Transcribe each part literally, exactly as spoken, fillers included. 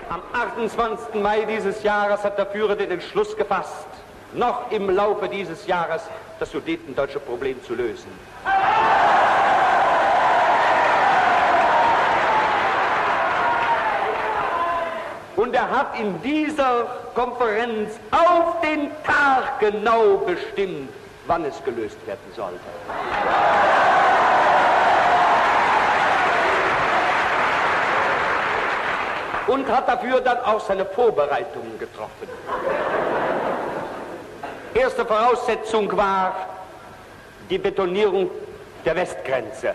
Am achtundzwanzigsten Mai dieses Jahres hat der Führer den Entschluss gefasst, noch im Laufe dieses Jahres das sudetendeutsche Problem zu lösen. Und er hat in dieser Konferenz auf den Tag genau bestimmt, wann es gelöst werden sollte. Und hat dafür dann auch seine Vorbereitungen getroffen. Erste Voraussetzung war die Betonierung der Westgrenze.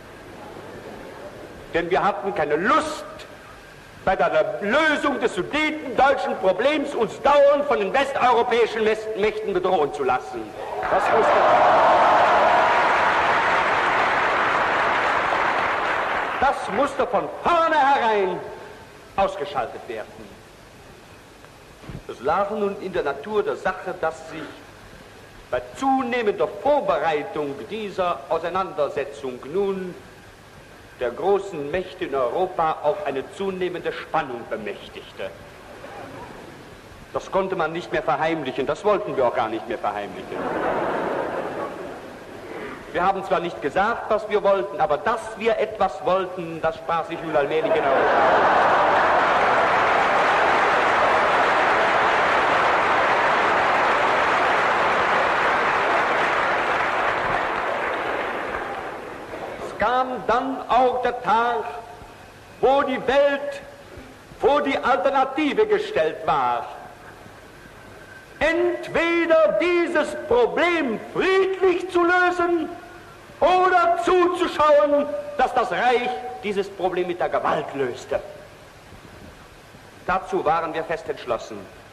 Denn wir hatten keine Lust, bei der Lösung des sudetendeutschen Problems uns dauernd von den westeuropäischen Mächten bedrohen zu lassen. Das musste, das musste von vornherein ausgeschaltet werden. Es lag nun in der Natur der Sache, dass sich bei zunehmender Vorbereitung dieser Auseinandersetzung nun der großen Mächte in Europa auch eine zunehmende Spannung bemächtigte. Das konnte man nicht mehr verheimlichen, das wollten wir auch gar nicht mehr verheimlichen. Wir haben zwar nicht gesagt, was wir wollten, aber dass wir etwas wollten, das sprach sich nun allmählich in Europa. Kam dann auch der Tag, wo die Welt vor die Alternative gestellt war. Entweder dieses Problem friedlich zu lösen oder zuzuschauen, dass das Reich dieses Problem mit der Gewalt löste. Dazu waren wir fest entschlossen.